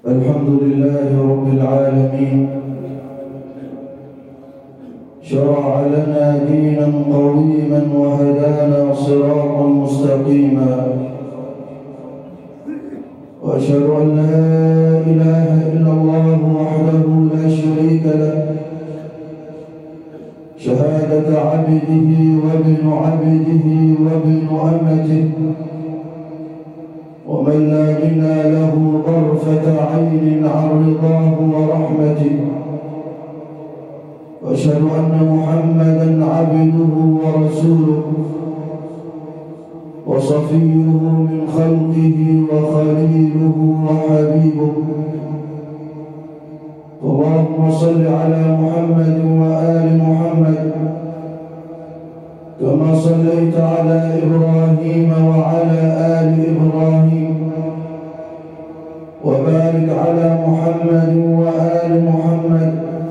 الحمد لله رب العالمين. شرع لنا دينا قويما وهدانا صراطا مستقيما، وأشهد أن لا إله إلا الله وحده لا شريك له، شهادة عبده وابن عبده وابن أمته، ومن لا غنى له طرفة عين عن رضاه ورحمته، وأشهد أن محمدًا عبده ورسوله وصفيه من خلقه وخليله وحبيبه. اللهم صل على محمد وآل محمد كما صليت على إبراهيم وعلى آل إبراهيم، وبارك على محمد وآل محمد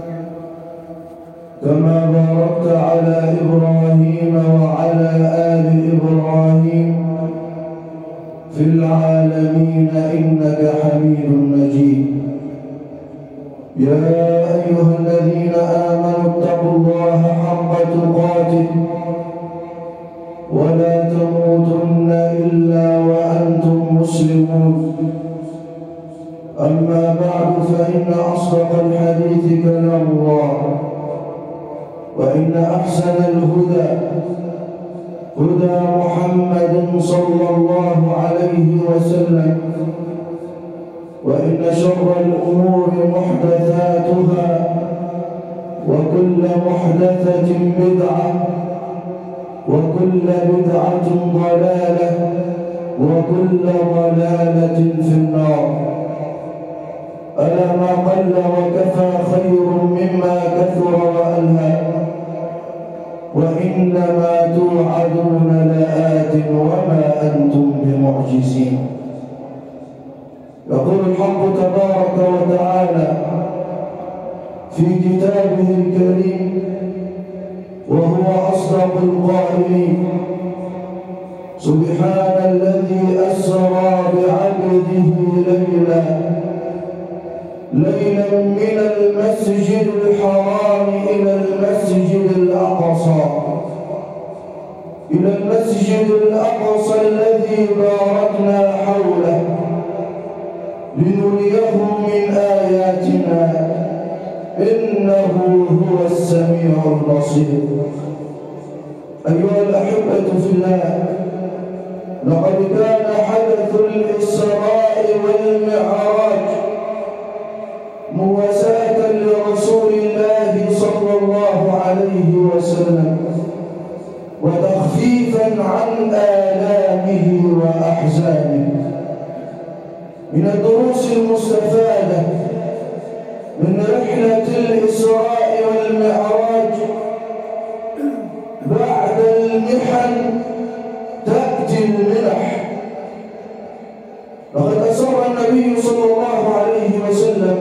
كما باركت على إبراهيم وعلى آل إبراهيم في العالمين إنك حميد مجيد. يا أيها الذين آمنوا اتقوا الله حق تقاته ولا تموتن إلا وأنتم مسلمون. أما بعد، فإن أصدق الحديث كلام الله، وإن أحسن الهدى هدى محمد صلى الله عليه وسلم، وإن شر الأمور محدثاتها، وكل محدثة بدعة، وكل بدعة ضلالة، وكل ضلالة في النار. ألا ما قل وكفى خير مما كثر وألهى، وإنما توعدون لآت وما أنتم بمعجزين. يقول الحق تبارك وتعالى في كتابه الكريم وهو أصدق القائلين: سبحان الذي أسرى بعبده ليلا من المسجد الحرام إلى المسجد الأقصى الذي باركنا حوله لنريه من آياتنا إنه هو السميع البصير. أيها الأحبة في الله، لقد كان حدث الإسراء والمعراج مواساة لرسول الله صلى الله عليه وسلم، وتخفيفا عن آلامه وأحزانه. من الدروس المستفادة من رحلة الإسراء والمعراج: بعد المحن تأتي المنح. لقد أسر النبي صلى الله عليه وسلم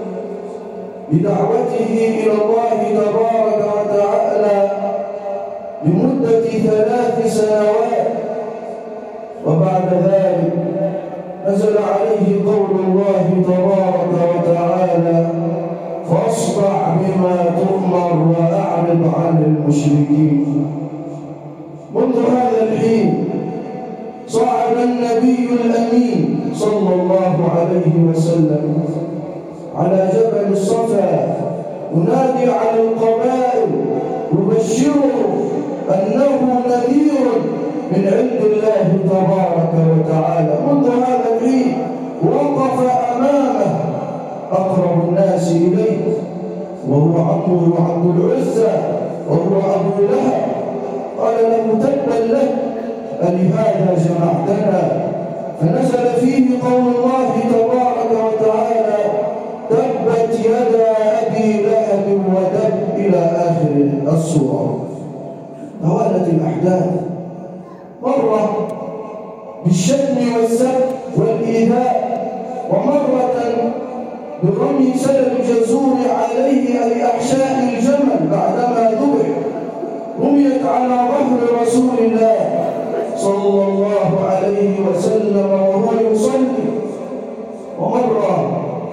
بدعوته إلى الله تبارك وتعالى لمدة 3 سنوات، وبعد ذلك نزل عليه قول الله تبارك وتعالى: فاصدع بما تؤمر وأعرض عن المشركين. منذ هذا الحين صعد النبي الأمين صلى الله عليه وسلم على جبل الصفا ينادي على القبائل يبشرهم أنه نذير من عند الله تبارك وتعالى. منذ هذا الحين وقف أمامه أقرب الناس إليه وهو عمه عبد العزى وهو أبو لهب. قال له: تبا لك، ألهذا جمعتنا؟ فنزل فيه قول الله تبارك وتعالى: تبت يدا أبي لهب وتب، إلى آخر السورة. توالت الأحداث، مرة بالشتم والسب والإيذاء، ومرة برمي سلب الجزور عليه أي أحشاء الجمل بعدما ذبح، رميت على ظهر رسول الله صلى الله عليه وسلم وهو يصلي، ومرة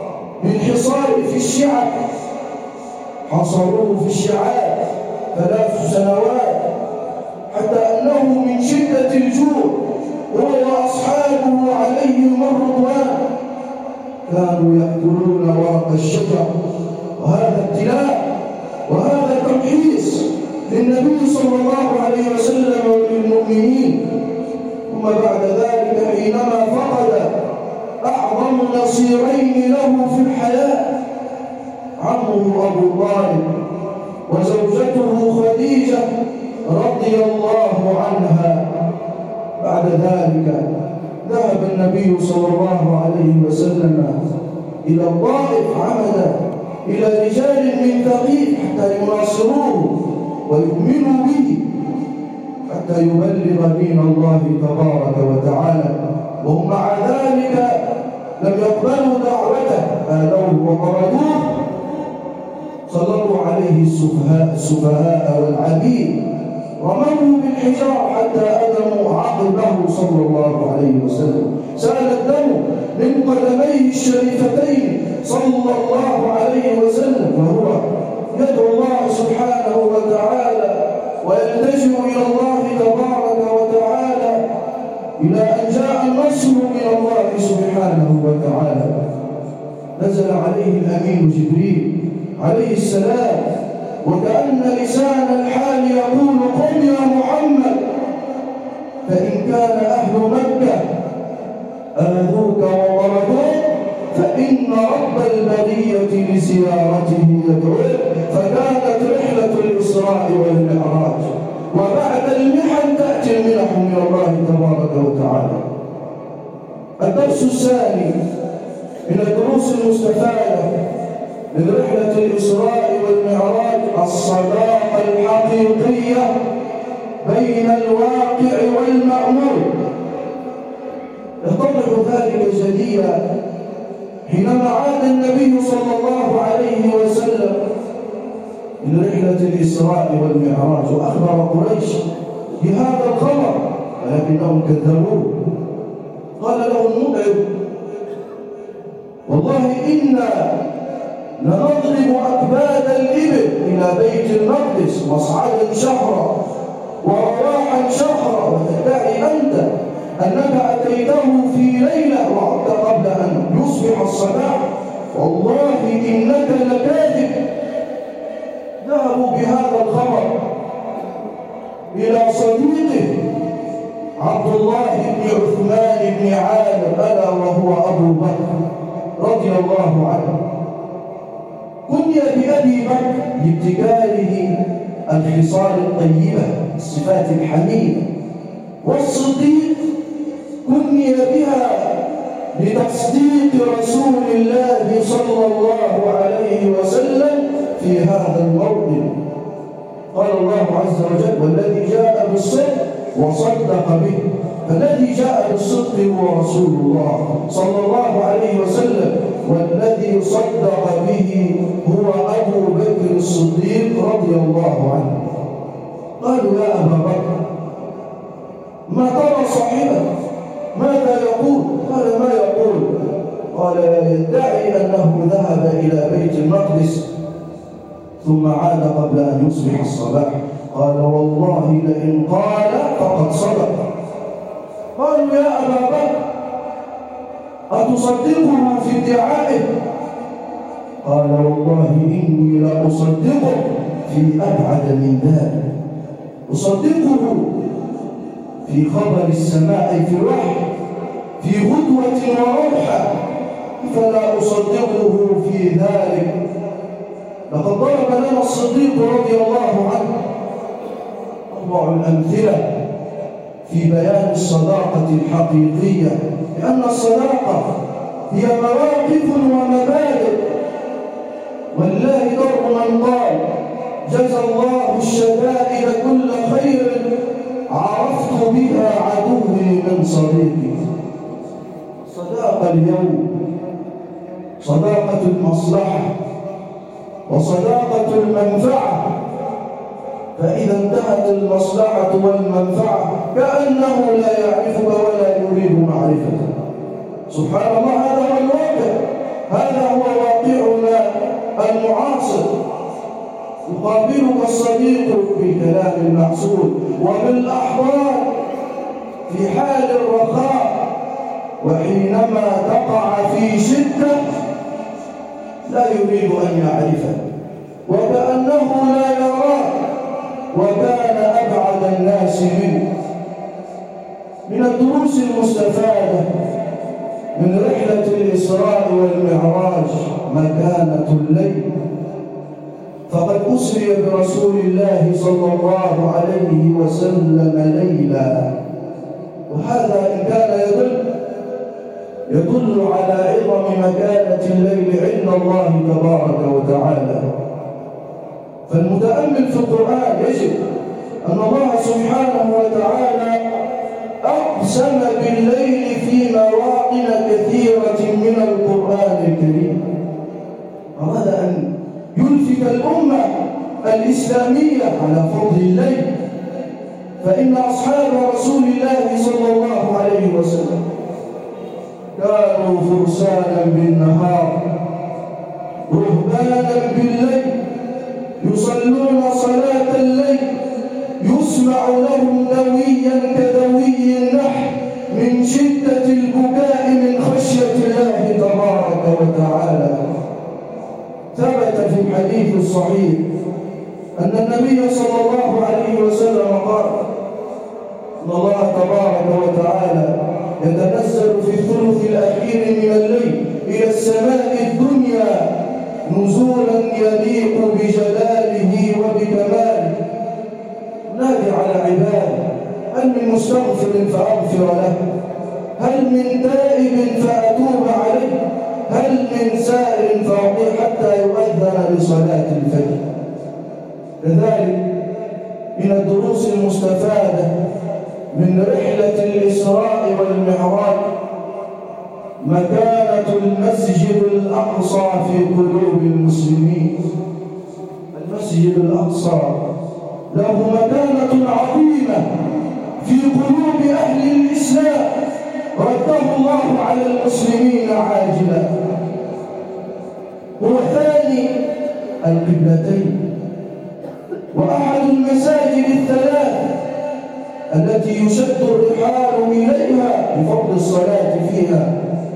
من حصار في الشعب، حصروه في الشعاب 3 سنوات، حتى أنه من شدة الجوع هو وأصحابه عليهم الرضوان كانوا يأكلون ورق الشجر. وهذا ابتلاء وهذا تمحيص للنبي صلى الله عليه وسلم وللمؤمنين. ثم بعد ذلك حينما فقد أعظم نصيرين له في الحياة عمه أبو طالب وزوجته خديجة رضي الله عنها، بعد ذلك ذهب النبي صلى الله عليه وسلم إلى الطائف، عمد إلى رجال من ثقيف حتى يناصروه ويؤمنوا به حتى يبلغ دين الله تبارك وتعالى. وهم مع ذلك لم يقبلوا دعوته، آذوه وطردوه، سلطوا عليه السفهاء والعبيد، رموه بالحجار حتى أدموا عقبه صلى الله عليه وسلم، سال الدم من قدميه الشريفتين صلى الله عليه وسلم، وهو يدعو الله سبحانه وتعالى ويلتجئ إلى الله تبارك وتعالى إلى أن جاء النصر من الله سبحانه وتعالى. نزل عليه الأمين جبريل عليه السلام، وكأن لسان الحال يقول: قم يا محمد، فإن كان أهل مكة آذوك وطردوك فإن رب البرية لزيارته يدعوك. فكانت رحلة الإسراء والمعراج، وبعد المحن تأتي المنح من الله تبارك وتعالى. الدرس الثاني من الدروس المستفادة من رحلة الإسراء والمعراج الصداقة الحقيقية بين الواقع والمأمول. يتضح ذلك جليا حينما عاد النبي صلى الله عليه وسلم من رحلة الإسراء والمعراج وأخبر قريش بهذا الخبر، ولكنهم كذبوه. قال له المدعو: والله إنا لنضرب أكباد الإبل إلى بيت المقدس مصعدا شهرا ورواحا شهرا، وتدعي أنت أنك أتيته في ليلة وعدت قبل أن يصبح الصباح، والله إنك لكاذب. ذهبوا بهذا الخبر إلى صديقه عبد الله بن عثمان بن عامر، ألا وهو أبو بكر رضي الله عنه، كني بأبي بكر لابتكاره الخصال الطيبة الصفات الحميدة، والصديق كني بها لتصديق رسول الله صلى الله عليه وسلم في هذا الموطن. قال الله عز وجل: والذي جاء بالصدق وصدق به. فالذي جاء بالصدق هو رسول الله صلى الله عليه وسلم، والذي صدق به هو أبو بكر الصديق رضي الله عنه. قالوا: يا أبا بكر، ما ترى صاحبك؟ ماذا يقول؟ قال: ما يقول؟ قال: يدعي أنه ذهب إلى بيت المقدس ثم عاد قبل أن يصبح الصباح. قال: والله لئن قال فقد صدق. قالوا: يا أبا بكر، أتصدقه في ادعائه؟ قال: والله إني لأصدقه في أبعد من ذلك، أصدقه في خبر السماء في الوحي في غدوة وروحة، فلا أصدقه في ذلك. لقد ضرب لنا الصديق رضي الله عنه أروع الأمثلة في بيان الصداقة الحقيقية، لأن الصداقة هي مواقف ومبادئ. والله ضرب من قال: جزى الله الشدائد كل خير عرفت بها عدوي من صديقي. صداقة اليوم صداقة المصلحة وصداقة المنفعة، فإذا انتهت المصلحة والمنفعة كأنه لا يعرفك ولا يريد معرفتك. سبحان الله، هذا هو الواقع، هذا هو واقع يقابلك الصديق بالكلام المعسول وبالأحضان في حال الرخاء، وحينما تقع في شدة لا يريد أن يعرفك وكأنه لا يراك وكان أبعد الناس منه. من الدروس المستفادة من رحلة الإسراء والمعراج مكانة الليل، فقد أسري برسول الله صلى الله عليه وسلم ليلا، وهذا إن كان يدل على عظم مكانة الليل عند الله تبارك وتعالى. فالمتأمل في القرآن يجد أن الله سبحانه وتعالى أقسم بالليل في مواطن كثيرة من القرآن الكريم. أراد أن يلفت الأمة الإسلامية على فضل الليل، فإن أصحاب رسول الله صلى الله عليه وسلم كانوا فرسانا بالنهار رهبانا بالليل، يصلون صلاة الليل يسمع لهم دويا كدوي النحل من شدة البكاء من خشية الله تبارك وتعالى. ثبت في الحديث الصحيح أن النبي صلى الله عليه وسلم قال إن الله تبارك وتعالى يتنزل في الثلث الأخير من الليل إلى السماء الدنيا نزولا يليق بجلاله وبكماله، نادي على عباده: هل من مستغفر فأغفر له؟ هل من تائب فأتوب عليه؟ هل من سائل فأعطيه حتى يؤذن لصلاة الفجر؟ كذلك من الدروس المستفادة من رحلة الإسراء والمعراج مكانة المسجد الأقصى في قلوب المسلمين. المسجد الأقصى له مكانة عظيمة في قلوب أهل الإسلام رده الله على المسلمين عاجلا. هو ثاني القبلتين وأحد المساجد الثلاث التي يشد الرحال إليها بفضل الصلاة فيها،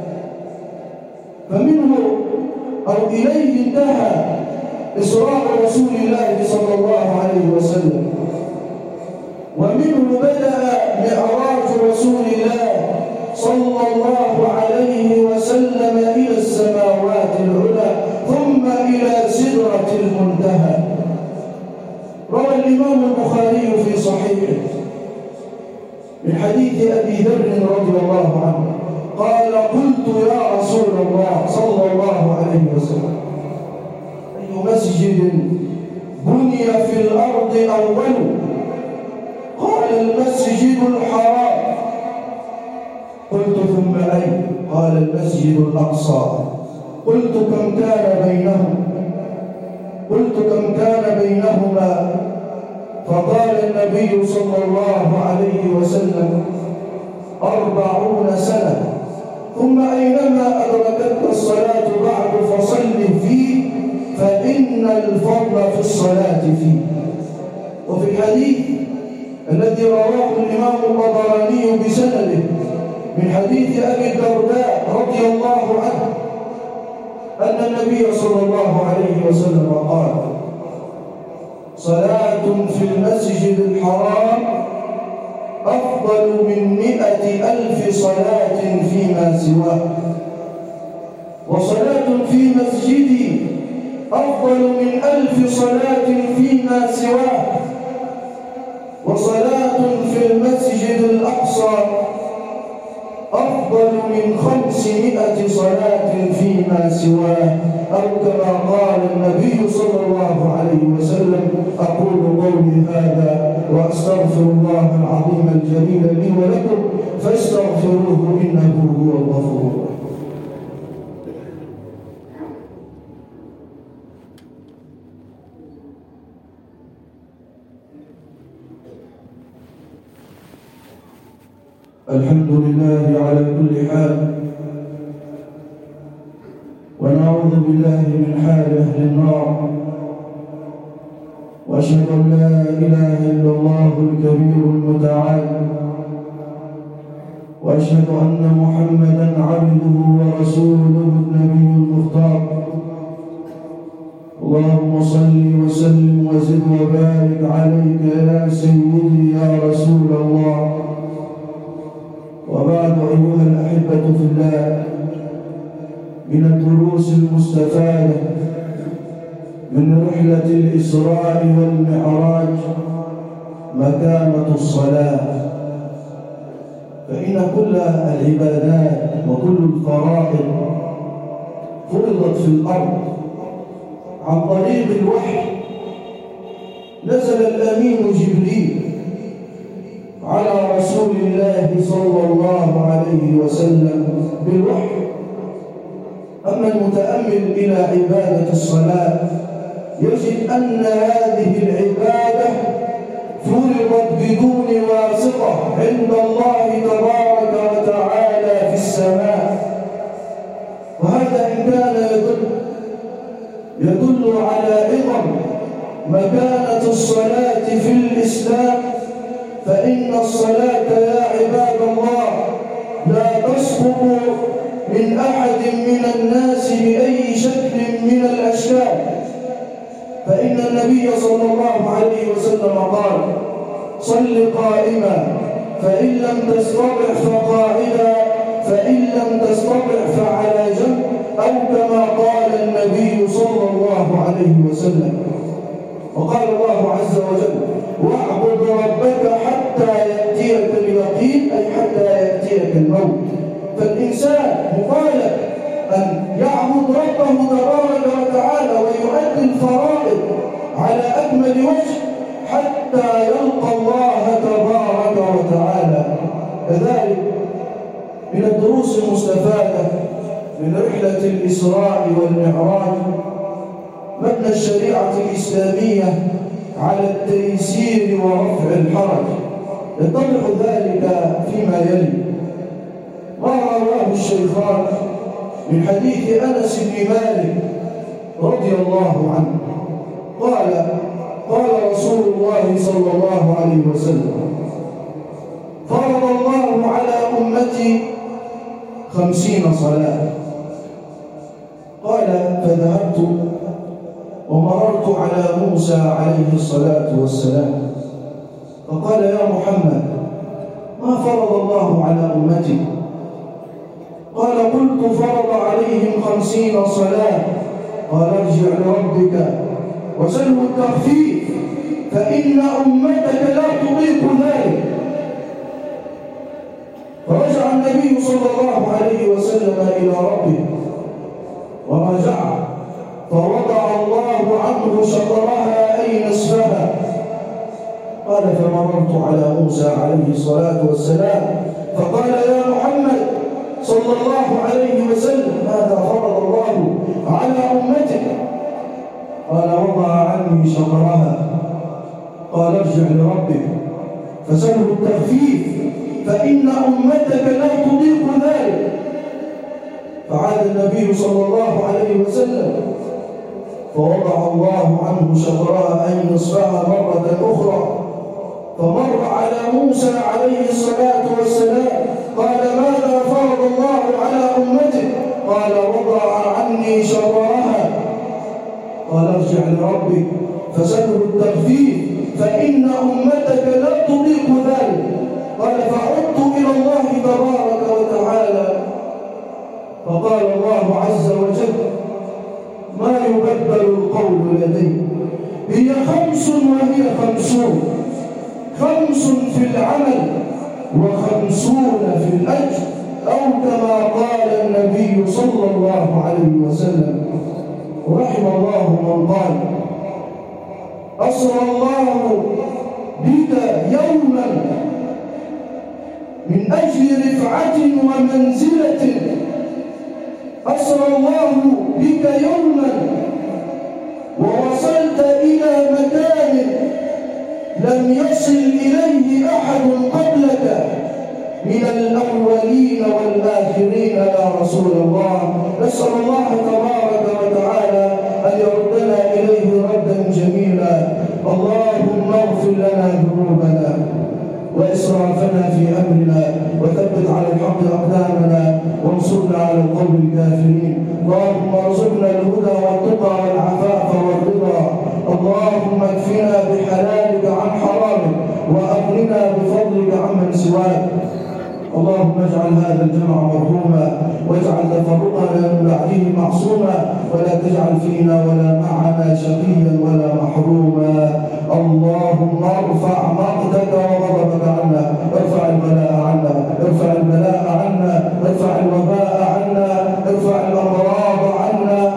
فمنه أو إليه انتهى إسراء رسول الله صلى الله عليه وسلم، ومنه بدأ معراج رسول الله صلى الله عليه وسلم إلى السماوات العلى ثم إلى سدرة المنتهى. روى الإمام البخاري في صحيحه من حديث أبي ذر رضي الله عنه قال: قلت يا رسول الله صلى الله عليه وسلم: أي مسجد بني في الأرض أول؟ قال: المسجد الحرام. قلت: ثم أي؟ قال: المسجد الأقصى. قلت: كم كان بينهم؟ قلت: كم كان بينهما؟ فقال النبي صلى الله عليه وسلم: 40 سنة. ثم أينما أدركتك الصلاة بعد فصل فيه فإن الفضل في الصلاة فيه. وفي الحديث الذي رواه الإمام الطبراني بسنده من حديث أبي الدرداء رضي الله عنه أن النبي صلى الله عليه وسلم قال: صلاة في المسجد الحرام أفضل من 100,000 صلاة فيما سواه، وصلاة في مسجدي أفضل من 1000 صلاة فيما سواه، وصلاة في المسجد الأقصى أفضل من 500 صلاة فيما سواه، أو كما قال النبي صلى الله عليه وسلم. أقول قولي هذا وأستغفر الله العظيم الجليل لي ولكم فاستغفروه إنه هو الغفور. الحمد لله على كل حال، ونعوذ بالله من حال أهل النار. وأشهد أن لا إله إلا الله الكبير المتعال، وأشهد أن محمدًا عبده ورسوله النبي المختار. اللهم صل وسلم وزد وبارك عليك يا سيدي يا رسول الله. وبعد، أيها الأحبة في الله، من الدروس المستفادة من رحلة الإسراء والمعراج مكانة الصلاة. فإن كل العبادات وكل الفرائض فرضت في الأرض عن طريق الوحي. نزل الأمين جبريل على رسول الله صلى الله عليه وسلم بالوحي. أما المتأمل إلى عبادة الصلاة يجد أن هذه العبادة فرضت بدون واسطة عند الله تبارك وتعالى في السماء. وهذا إن كان يدل على عظم مكانة الصلاة في الإسلام، فإن الصلاة يا عباد الله لا تسقط من أحد من الناس بأي شكل من الأشكال. فإن النبي صلى الله عليه وسلم قال: صل قائما، فإن لم تستطع فقاعدا، فإن لم تستطع فعلى جنب، أو كما قال النبي صلى الله عليه وسلم. وقال الله عز وجل: واعبد ربك حتى يأتيك اليقين، أي حتى يأتيك الموت. فالإنسان مطالب أن يعبد ربه تبارك وتعالى ويؤدي الفرائض على أكمل وجه حتى يلقى الله تبارك وتعالى. كذلك من الدروس المستفادة من رحلة الإسراء والمعراج مبنى الشريعة الإسلامية على التيسير ورفع الحرج. يتضح ذلك فيما يلي: ما رواه الشيخان من حديث أنس بن مالك رضي الله عنه قال: قال رسول الله صلى الله عليه وسلم: فرض الله على أمتي 50 صلاة. قال: فذهبت ومررت على موسى عليه الصلاة والسلام فقال: يا محمد، ما فرض الله على أمتي؟ قال: قلت: فرض عليهم 50 صلاة. قال: ارجع لربك وسله التخفيف، فإن أمتك لا تطيق ذلك. فرجع النبي صلى الله عليه وسلم إلى ربه ورجع، فوضع الله عنه شطرها أي نصفها. قال: فمررت على موسى عليه الصلاة والسلام فقال: يا محمد صلى الله عليه وسلم، ماذا فرض الله على أمتك؟ قال: وضع عني شطرها. قال: ارجع لربك فسله التخفيف، فإن أمتك لا تطيق ذلك. فعاد النبي صلى الله عليه وسلم فوضع الله عنه شطرها أي نصفها مرة أخرى، فمر على موسى عليه الصلاة والسلام قال: ماذا فرض الله على أمتك؟ قال: وضع عني شطرها. قال: ارجع لربك فسله التخفيف، فإن أمتك لا تطيق ذلك. قال: فعدت إلى الله تبارك وتعالى فقال الله عز وجل: ما يبدل القول لدي، هي 5 وهي 50، 5 في العمل و50 في الأجر، أو كما قال النبي صلى الله عليه وسلم. ورحم الله من قال: أسرى الله بك يوما من أجل رفعة ومنزلة، أسرى الله بك يوما ووصلت إلى مكان لم يصل إليه أحد قبلك من الأولين والآخرين يا رسول الله. نسأل الله تبارك وتعالى أن يردنا إليه ردا جميلا. الله واغفر لنا ذنوبنا وإسرافنا في أمرنا وثبت على الحق أقدامنا وانصرنا على القوم الكافرين. اللهم ارزقنا الهدى والتقى والعفاف والرضا. اللهم اكفنا بحلالك عن حرامك وأغننا بفضلك عمن سواك. اللهم اجعل هذا الجمع مرحوما واجعل تفرقنا من بعده معصوما ولا تجعل فينا ولا معنا شقيا ولا محروما. اللهم ارفع مقتك وغضبك عنا، ارفع البلاء عنا، ارفع البلاء عنا، ارفع الوباء عنا، ارفع الأمراض عنا،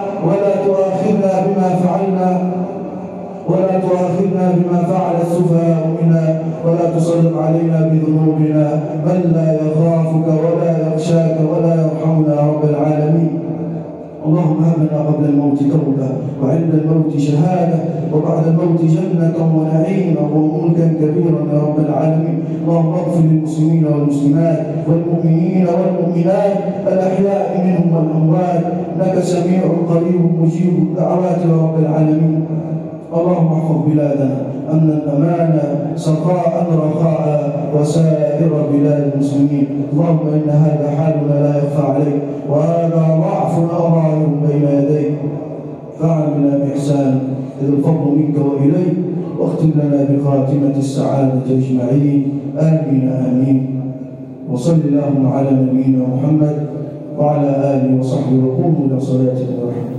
ولا تؤاخذنا بما فعل السفهاء منا، ولا تسلط علينا بذنوبنا من لا يخافك ولا يخشاك ولا يرحمنا يا رب العالمين. اللهم هب لنا قبل الموت توبة وعند الموت شهادة وبعد الموت جنة ونعيما وملكا كبيرا يا رب العالمين. اللهم اغفر للمسلمين والمسلمات والمؤمنين والمؤمنات الأحياء منهم والأموات، إنك سميع قريب مجيب الدعوات يا رب العالمين. اللهم احفظ بلادنا أمنا أمانا سخاء رخاء وسائر بلاد المسلمين. اللهم إن هذا حالنا لا يخفى عليك وهذا ضعفنا ظاهر بين يديك، فاعملنا بإحسان إذ الفضل منك وإليك، واختم لنا بخاتمة السعادة أجمعين. آمين آمين. وصل اللهم على نبينا محمد وعلى آله وصحبه وقوموا إلى صلاتكم.